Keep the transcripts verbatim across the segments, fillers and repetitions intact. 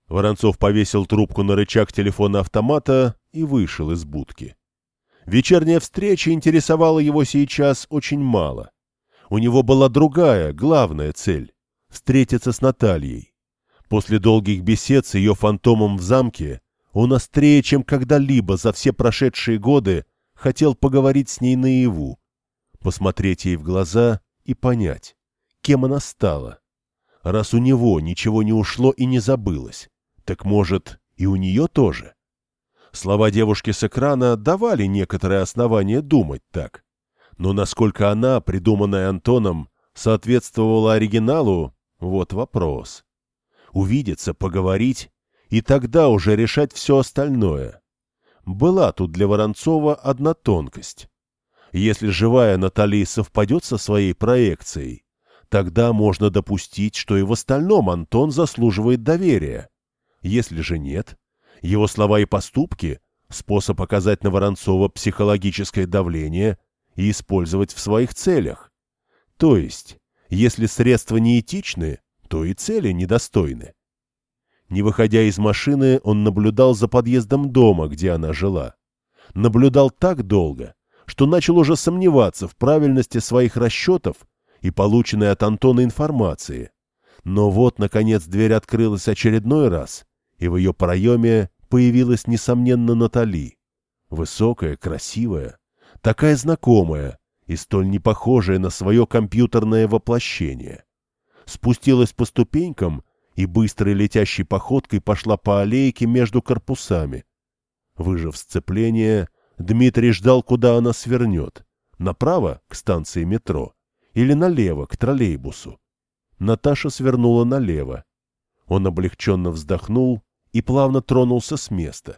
Воронцов повесил трубку на рычаг телефона-автомата и вышел из будки. Вечерняя встреча интересовала его сейчас очень мало. У него была другая, главная цель — встретиться с Натальей. После долгих бесед с ее фантомом в замке он острее, чем когда-либо за все прошедшие годы, хотел поговорить с ней наяву, посмотреть ей в глаза и понять, кем она стала. Раз у него ничего не ушло и не забылось, так, может, и у нее тоже? Слова девушки с экрана давали некоторые основания думать так. Но насколько она, придуманная Антоном, соответствовала оригиналу, вот вопрос. Увидеться, поговорить, и тогда уже решать все остальное. Была тут для Воронцова одна тонкость. Если живая Наталья совпадет со своей проекцией, тогда можно допустить, что и в остальном Антон заслуживает доверия. Если же нет, его слова и поступки — способ оказать на Воронцова психологическое давление и использовать в своих целях. То есть, если средства неэтичны, то и цели недостойны. Не выходя из машины, он наблюдал за подъездом дома, где она жила. Наблюдал так долго, что начал уже сомневаться в правильности своих расчетов и полученной от Антона информации. Но вот, наконец, дверь открылась очередной раз, и в ее проеме появилась, несомненно, Натали. Высокая, красивая, такая знакомая и столь не похожая на свое компьютерное воплощение. Спустилась по ступенькам и быстрой летящей походкой пошла по аллейке между корпусами. Выжав сцепление, Дмитрий ждал, куда она свернет. Направо, к станции метро, или налево, к троллейбусу. Наташа свернула налево. Он облегченно вздохнул и плавно тронулся с места.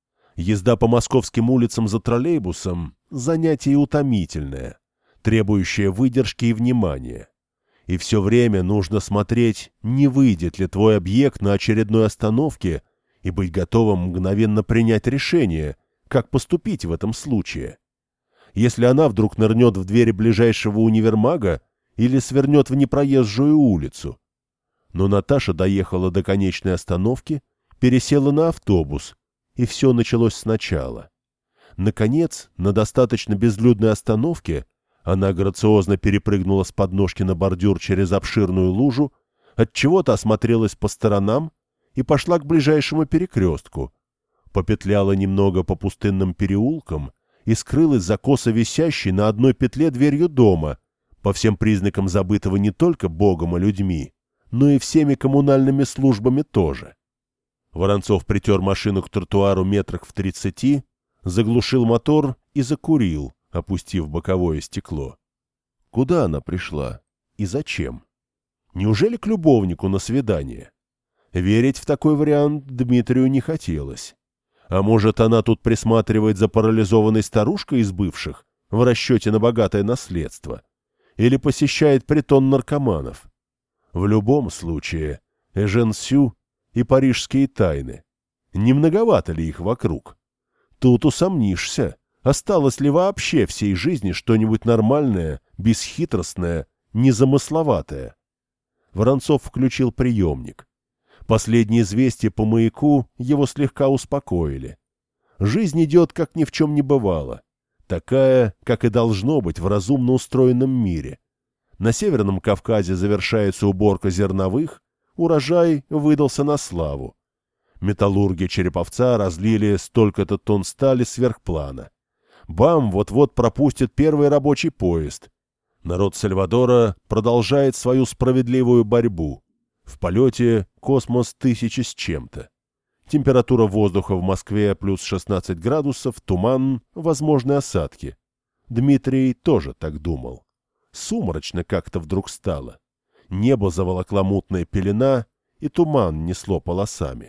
Езда по московским улицам за троллейбусом — занятие утомительное, требующее выдержки и внимания. И все время нужно смотреть, не выйдет ли твой объект на очередной остановке, и быть готовым мгновенно принять решение, как поступить в этом случае. Если она вдруг нырнет в двери ближайшего универмага или свернет в непроезжую улицу. Но Наташа доехала до конечной остановки, пересела на автобус, и все началось сначала. Наконец, на достаточно безлюдной остановке она грациозно перепрыгнула с подножки на бордюр через обширную лужу, отчего-то осмотрелась по сторонам и пошла к ближайшему перекрестку, попетляла немного по пустынным переулкам и скрылась за косо висящей на одной петле дверью дома, по всем признакам забытого не только Богом и людьми, но и всеми коммунальными службами тоже. Воронцов притер машину к тротуару метрах в тридцати, заглушил мотор и закурил, опустив боковое стекло. Куда она пришла и зачем? Неужели к любовнику на свидание? Верить в такой вариант Дмитрию не хотелось. А может, она тут присматривает за парализованной старушкой из бывших в расчете на богатое наследство? Или посещает притон наркоманов? В любом случае, Эжен Сю и парижские тайны. Не многовато ли их вокруг? Тут усомнишься, осталось ли вообще всей жизни что-нибудь нормальное, бесхитростное, незамысловатое. Воронцов включил приемник. Последние известия по маяку его слегка успокоили. Жизнь идет, как ни в чем не бывало. Такая, как и должно быть в разумно устроенном мире. На Северном Кавказе завершается уборка зерновых, урожай выдался на славу. Металлурги Череповца разлили столько-то тонн стали сверхплана. БАМ вот-вот пропустит первый рабочий поезд. Народ Сальвадора продолжает свою справедливую борьбу. В полете космос тысячи с чем-то. Температура воздуха в Москве плюс шестнадцать градусов, туман, возможны осадки. Дмитрий тоже так думал. Сумрачно как-то вдруг стало. Небо заволокла мутная пелена, и туман несло полосами.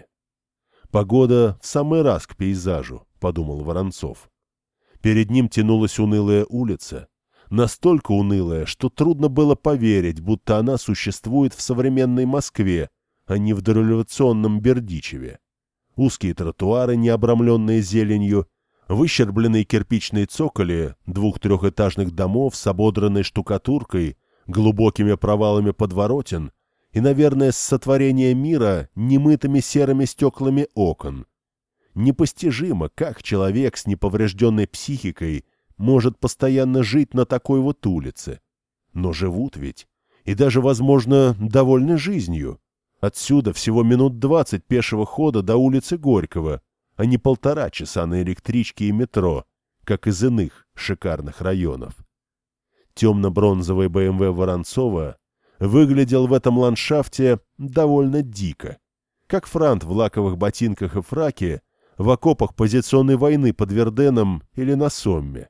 «Погода в самый раз к пейзажу», — подумал Воронцов. Перед ним тянулась унылая улица, настолько унылая, что трудно было поверить, будто она существует в современной Москве, а не в дореволюционном Бердичеве. Узкие тротуары, не обрамленные зеленью, выщербленные кирпичные цоколи двух-трехэтажных домов с ободранной штукатуркой, глубокими провалами подворотен и, наверное, с сотворения мира немытыми серыми стеклами окон. Непостижимо, как человек с неповрежденной психикой может постоянно жить на такой вот улице. Но живут ведь, и даже, возможно, довольны жизнью. Отсюда всего минут двадцать пешего хода до улицы Горького, а не полтора часа на электричке и метро, как из иных шикарных районов. Темно-бронзовый бэ эм вэ Воронцова выглядел в этом ландшафте довольно дико, как франт в лаковых ботинках и фраке в окопах позиционной войны под Верденом или на Сомме.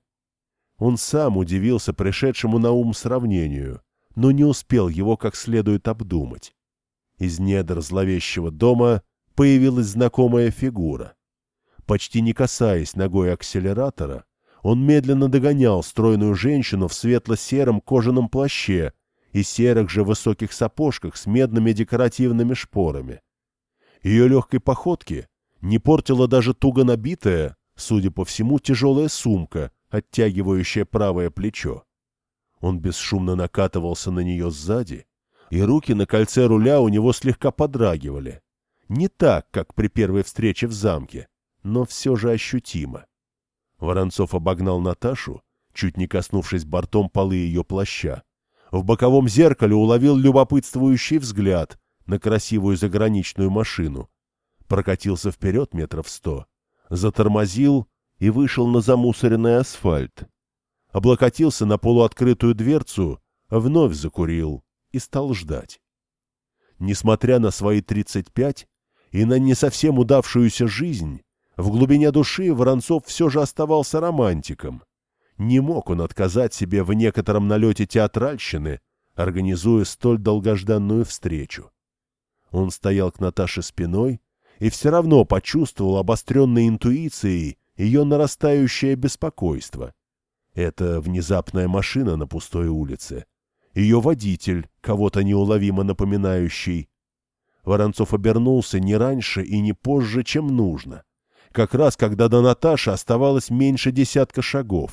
Он сам удивился пришедшему на ум сравнению, но не успел его как следует обдумать. Из недр зловещего дома появилась знакомая фигура. Почти не касаясь ногой акселератора, он медленно догонял стройную женщину в светло-сером кожаном плаще и серых же высоких сапожках с медными декоративными шпорами. Ее легкой походке не портила даже туго набитая, судя по всему, тяжелая сумка, оттягивающая правое плечо. Он бесшумно накатывался на нее сзади, и руки на кольце руля у него слегка подрагивали. Не так, как при первой встрече в замке, но все же ощутимо. Воронцов обогнал Наташу, чуть не коснувшись бортом полы ее плаща. В боковом зеркале уловил любопытствующий взгляд на красивую заграничную машину. Прокатился вперед метров сто, затормозил и вышел на замусоренный асфальт. Облокотился на полуоткрытую дверцу, вновь закурил и стал ждать. Несмотря на свои тридцать пять и на не совсем удавшуюся жизнь, в глубине души Воронцов все же оставался романтиком. Не мог он отказать себе в некотором налете театральщины, организуя столь долгожданную встречу. Он стоял к Наташе спиной и все равно почувствовал обостренной интуицией ее нарастающее беспокойство. Это внезапная машина на пустой улице. Ее водитель, кого-то неуловимо напоминающий. Воронцов обернулся не раньше и не позже, чем нужно. Как раз, когда до Наташи оставалось меньше десятка шагов.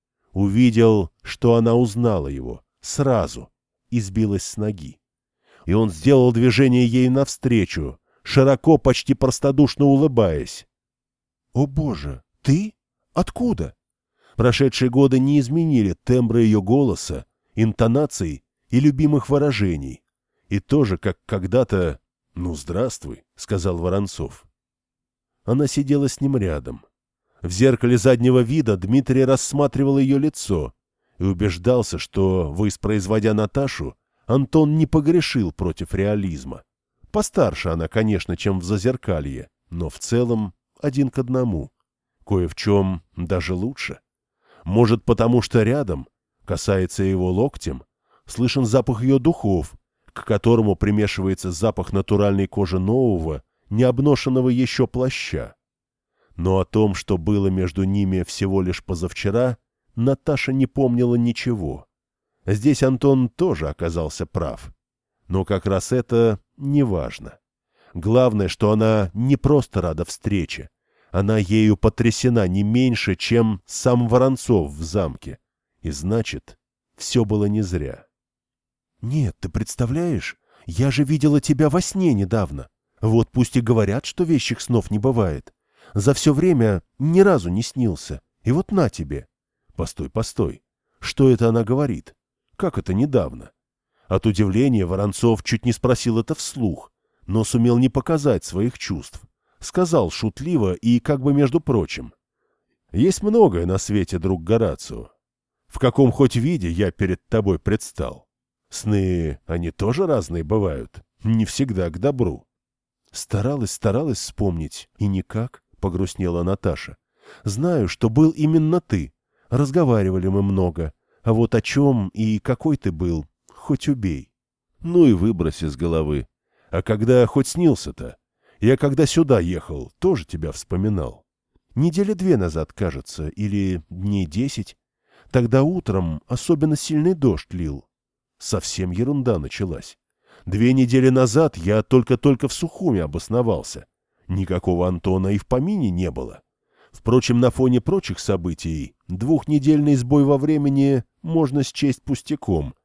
Увидел, что она узнала его, сразу, и сбилась с ноги. И он сделал движение ей навстречу, широко, почти простодушно улыбаясь. «О, Боже, ты? Откуда?» Прошедшие годы не изменили тембра ее голоса, интонаций и любимых выражений. И тоже, как когда-то... «Ну, здравствуй», — сказал Воронцов. Она сидела с ним рядом. В зеркале заднего вида Дмитрий рассматривал ее лицо и убеждался, что, воспроизводя Наташу, Антон не погрешил против реализма. Постарше она, конечно, чем в зазеркалье, но в целом один к одному. Кое в чем даже лучше. Может, потому что рядом, касается его локтем, слышен запах ее духов, к которому примешивается запах натуральной кожи нового, не обношенного еще плаща. Но о том, что было между ними всего лишь позавчера, Наташа не помнила ничего. Здесь Антон тоже оказался прав. Но как раз это не важно. Главное, что она не просто рада встрече. Она ею потрясена не меньше, чем сам Воронцов в замке. И значит, все было не зря. «Нет, ты представляешь, я же видела тебя во сне недавно. Вот пусть и говорят, что вещих снов не бывает. За все время ни разу не снился. И вот на тебе». «Постой, постой. Что это она говорит? Как это недавно?» От удивления Воронцов чуть не спросил это вслух, но сумел не показать своих чувств. Сказал шутливо и как бы между прочим. «Есть многое на свете, друг Горацио. В каком хоть виде я перед тобой предстал. Сны, они тоже разные бывают, не всегда к добру». «Старалась, старалась вспомнить, и никак», — погрустнела Наташа. «Знаю, что был именно ты. Разговаривали мы много. А вот о чем и какой ты был, хоть убей». «Ну и выбрось из головы. А когда хоть снился-то? Я когда сюда ехал, тоже тебя вспоминал. Недели две назад, кажется, или дней десять. Тогда утром особенно сильный дождь лил. Совсем ерунда началась. Две недели назад я только-только в Сухуми обосновался. Никакого Антона и в помине не было. Впрочем, на фоне прочих событий двухнедельный сбой во времени можно счесть пустяком.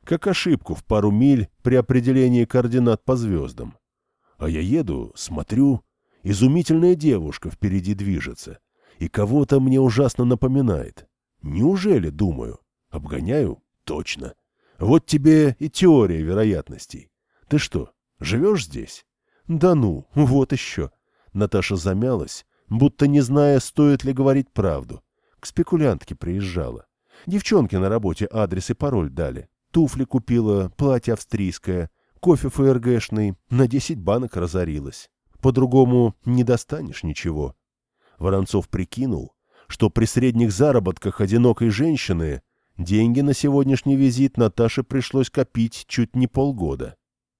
как ошибку в пару миль при определении координат по звездам. А я еду, смотрю, изумительная девушка впереди движется, и кого-то мне ужасно напоминает. Неужели, думаю, обгоняю? Точно. Вот тебе и теория вероятностей. Ты что, живешь здесь? Да ну, вот еще. Наташа замялась, будто не зная, стоит ли говорить правду. К спекулянтке приезжала. Девчонки на работе адрес и пароль дали. Туфли купила, платье австрийское, кофе ФРГшный, на десять банок разорилась. По-другому не достанешь ничего. Воронцов прикинул, что при средних заработках одинокой женщины деньги на сегодняшний визит Наташе пришлось копить чуть не полгода.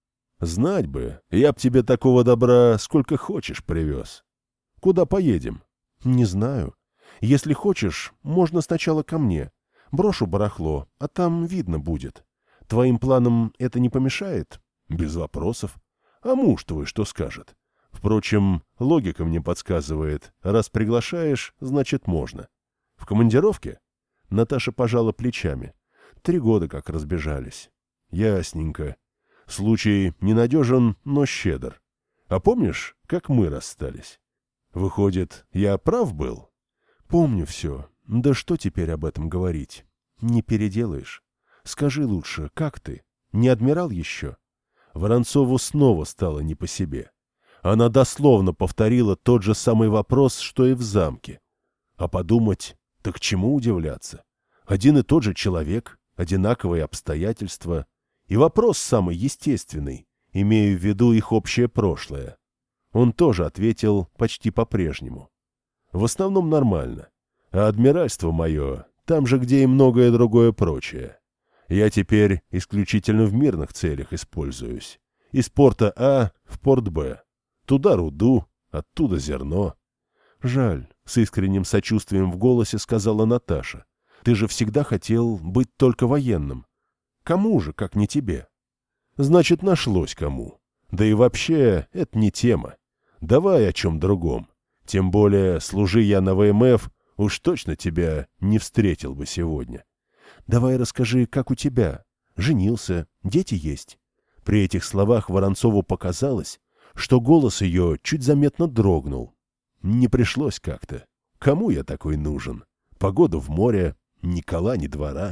Знать бы, я б тебе такого добра сколько хочешь привез. Куда поедем? Не знаю. Если хочешь, можно сначала ко мне. Брошу барахло, а там видно будет. Твоим планам это не помешает? Без вопросов. А муж твой что скажет? Впрочем, логика мне подсказывает, раз приглашаешь, значит можно. В командировке? Наташа пожала плечами. Три года как разбежались. Ясненько. Случай ненадежен, но щедр. А помнишь, как мы расстались? Выходит, я прав был? Помню все. Да что теперь об этом говорить? Не переделаешь. Скажи лучше, как ты? Не адмирал еще? Воронцову снова стало не по себе. Она дословно повторила тот же самый вопрос, что и в замке. А подумать, так к чему удивляться? Один и тот же человек, одинаковые обстоятельства. И вопрос самый естественный, имея в виду их общее прошлое. Он тоже ответил почти по-прежнему. В основном нормально. А адмиральство мое там же, где и многое другое прочее. Я теперь исключительно в мирных целях используюсь. Из порта А в порт Б. Туда руду, оттуда зерно. Жаль, с искренним сочувствием в голосе сказала Наташа. Ты же всегда хотел быть только военным. Кому же, как не тебе? Значит, нашлось кому. Да и вообще, это не тема. Давай о чем другом. Тем более, служи я на ВМФ, уж точно тебя не встретил бы сегодня. Давай расскажи, как у тебя. Женился, дети есть. При этих словах Воронцову показалось, что голос ее чуть заметно дрогнул. Не пришлось как-то. Кому я такой нужен? Погода в море, ни кола, ни двора.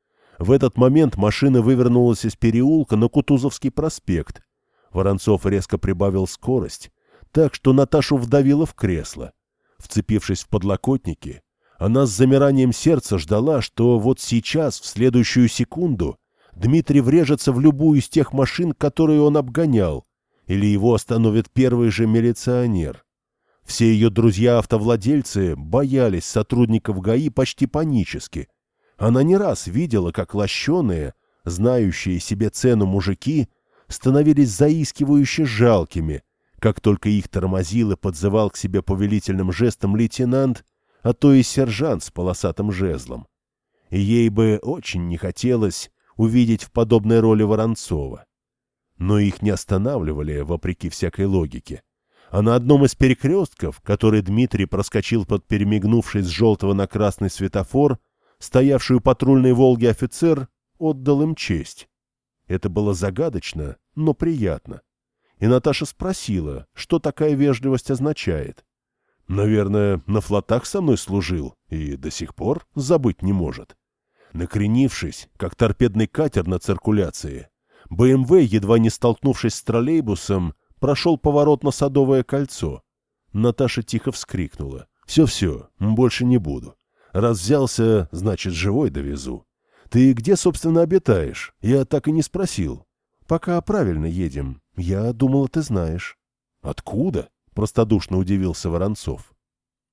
В этот момент машина вывернулась из переулка на Кутузовский проспект. Воронцов резко прибавил скорость, так что Наташу вдавило в кресло. Вцепившись в подлокотники, она с замиранием сердца ждала, что вот сейчас, в следующую секунду, Дмитрий врежется в любую из тех машин, которые он обгонял, или его остановит первый же милиционер. Все ее друзья-автовладельцы боялись сотрудников ГАИ почти панически. Она не раз видела, как лощеные, знающие себе цену мужики, становились заискивающе жалкими, как только их тормозил и подзывал к себе повелительным жестом лейтенант, а то и сержант с полосатым жезлом. И ей бы очень не хотелось увидеть в подобной роли Воронцова. Но их не останавливали, вопреки всякой логике. А на одном из перекрестков, который Дмитрий проскочил под перемигнувший с желтого на красный светофор, стоявший у патрульной «Волги» офицер отдал им честь. Это было загадочно, но приятно. И Наташа спросила, что такая вежливость означает. Наверное, на флотах со мной служил и до сих пор забыть не может. Накренившись, как торпедный катер на циркуляции, БМВ, едва не столкнувшись с троллейбусом, прошел поворот на Садовое кольцо. Наташа тихо вскрикнула. «Все-все, больше не буду. Раз взялся, значит, живой довезу. Ты где, собственно, обитаешь? Я так и не спросил. Пока правильно едем. Я думала, ты знаешь». «Откуда?» — простодушно удивился Воронцов.